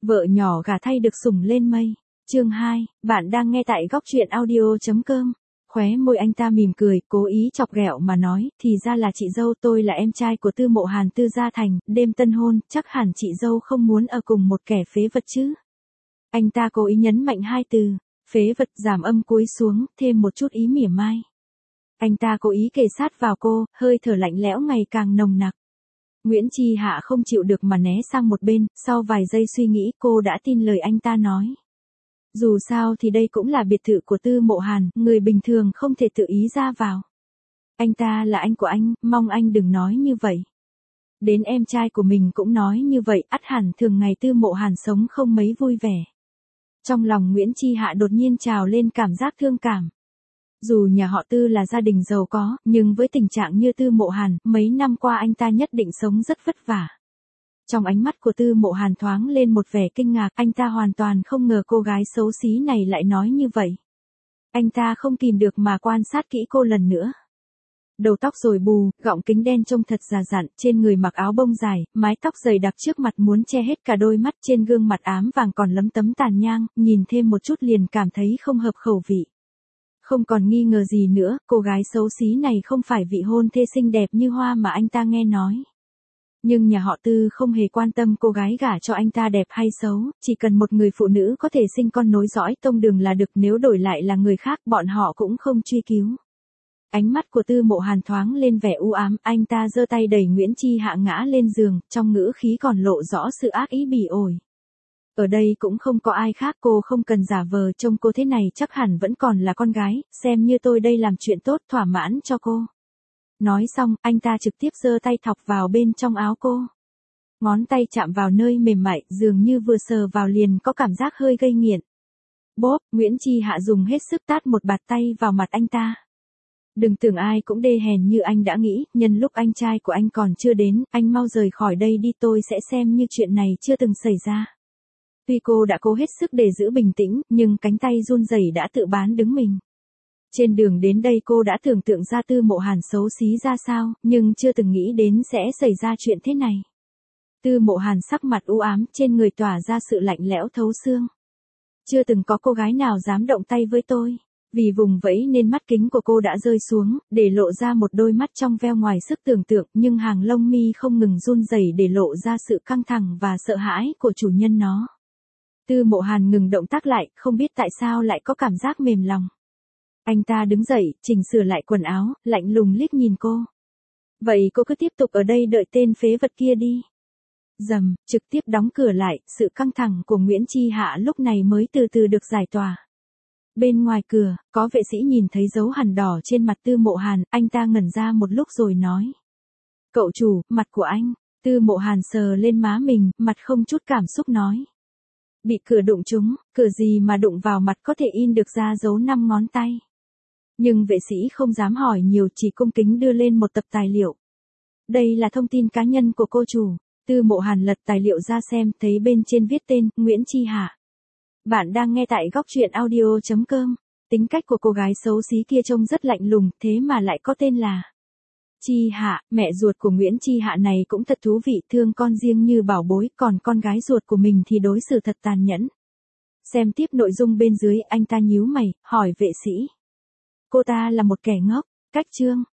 Vợ nhỏ gả thay được sủng lên mây. Chương 2, bạn đang nghe tại góc truyện audio.com. Khóe môi anh ta mỉm cười, cố ý chọc ghẹo mà nói, thì ra là chị dâu, tôi là em trai của Tư Mộ Hàn Tư Gia Thành, đêm tân hôn, chắc hẳn chị dâu không muốn ở cùng một kẻ phế vật chứ. Anh ta cố ý nhấn mạnh hai từ, phế vật, giảm âm cúi xuống, thêm một chút ý mỉa mai. Anh ta cố ý kề sát vào cô, hơi thở lạnh lẽo ngày càng nồng nặc. Nguyễn Chi Hạ không chịu được mà né sang một bên, sau vài giây suy nghĩ cô đã tin lời anh ta nói. Dù sao thì đây cũng là biệt thự của Tư Mộ Hàn, người bình thường không thể tự ý ra vào. Anh ta là anh của anh, mong anh đừng nói như vậy. Đến em trai của mình cũng nói như vậy, ắt hẳn thường ngày Tư Mộ Hàn sống không mấy vui vẻ. Trong lòng Nguyễn Chi Hạ đột nhiên trào lên cảm giác thương cảm. Dù nhà họ Tư là gia đình giàu có, nhưng với tình trạng như Tư Mộ Hàn, mấy năm qua anh ta nhất định sống rất vất vả. Trong ánh mắt của Tư Mộ Hàn thoáng lên một vẻ kinh ngạc, anh ta hoàn toàn không ngờ cô gái xấu xí này lại nói như vậy. Anh ta không kìm được mà quan sát kỹ cô lần nữa. Đầu tóc rối bù, gọng kính đen trông thật già dặn, trên người mặc áo bông dài, mái tóc dày đặc trước mặt muốn che hết cả đôi mắt, trên gương mặt ám vàng còn lấm tấm tàn nhang, nhìn thêm một chút liền cảm thấy không hợp khẩu vị. Không còn nghi ngờ gì nữa, cô gái xấu xí này không phải vị hôn thê xinh đẹp như hoa mà anh ta nghe nói. Nhưng nhà họ Tư không hề quan tâm cô gái gả cho anh ta đẹp hay xấu, chỉ cần một người phụ nữ có thể sinh con nối dõi tông đường là được, nếu đổi lại là người khác bọn họ cũng không truy cứu. Ánh mắt của Tư Mộ Hàn thoáng lên vẻ u ám, anh ta giơ tay đẩy Nguyễn Chi Hạ ngã lên giường, trong ngữ khí còn lộ rõ sự ác ý bỉ ổi. Ở đây cũng không có ai khác, cô không cần giả vờ, trông cô thế này chắc hẳn vẫn còn là con gái, xem như tôi đây làm chuyện tốt thỏa mãn cho cô. Nói xong, anh ta trực tiếp giơ tay thọc vào bên trong áo cô. Ngón tay chạm vào nơi mềm mại, dường như vừa sờ vào liền có cảm giác hơi gây nghiện. Bốp, Nguyễn Chi Hạ dùng hết sức tát một bạt tay vào mặt anh ta. Đừng tưởng ai cũng đê hèn như anh đã nghĩ, nhân lúc anh trai của anh còn chưa đến, anh mau rời khỏi đây đi, tôi sẽ xem như chuyện này chưa từng xảy ra. Tuy cô đã cố hết sức để giữ bình tĩnh, nhưng cánh tay run rẩy đã tự bán đứng mình. Trên đường đến đây cô đã tưởng tượng ra Tư Mộ Hàn xấu xí ra sao, nhưng chưa từng nghĩ đến sẽ xảy ra chuyện thế này. Tư Mộ Hàn sắc mặt u ám, trên người tỏa ra sự lạnh lẽo thấu xương. Chưa từng có cô gái nào dám động tay với tôi. Vì vùng vẫy nên mắt kính của cô đã rơi xuống, để lộ ra một đôi mắt trong veo ngoài sức tưởng tượng, nhưng hàng lông mi không ngừng run rẩy để lộ ra sự căng thẳng và sợ hãi của chủ nhân nó. Tư Mộ Hàn ngừng động tác lại, không biết tại sao lại có cảm giác mềm lòng. Anh ta đứng dậy, chỉnh sửa lại quần áo, lạnh lùng liếc nhìn cô. Vậy cô cứ tiếp tục ở đây đợi tên phế vật kia đi. Rầm, trực tiếp đóng cửa lại, sự căng thẳng của Nguyễn Chi Hạ lúc này mới từ từ được giải tỏa. Bên ngoài cửa, có vệ sĩ nhìn thấy dấu hằn đỏ trên mặt Tư Mộ Hàn, anh ta ngẩn ra một lúc rồi nói. Cậu chủ, mặt của anh. Tư Mộ Hàn sờ lên má mình, mặt không chút cảm xúc nói. Bị cửa đụng trúng, cửa gì mà đụng vào mặt có thể in được ra dấu 5 ngón tay. Nhưng vệ sĩ không dám hỏi nhiều, chỉ cung kính đưa lên một tập tài liệu. Đây là thông tin cá nhân của cô chủ. Tư Mộ Hàn lật tài liệu ra xem, thấy bên trên viết tên, Nguyễn Chi Hạ. Bạn đang nghe tại góc truyện audio.com. Tính cách của cô gái xấu xí kia trông rất lạnh lùng, thế mà lại có tên là Chi Hạ. Mẹ ruột của Nguyễn Chi Hạ này cũng thật thú vị, thương con riêng như bảo bối, còn con gái ruột của mình thì đối xử thật tàn nhẫn. Xem tiếp nội dung bên dưới, anh ta nhíu mày, hỏi vệ sĩ. Cô ta là một kẻ ngốc. Cách chương.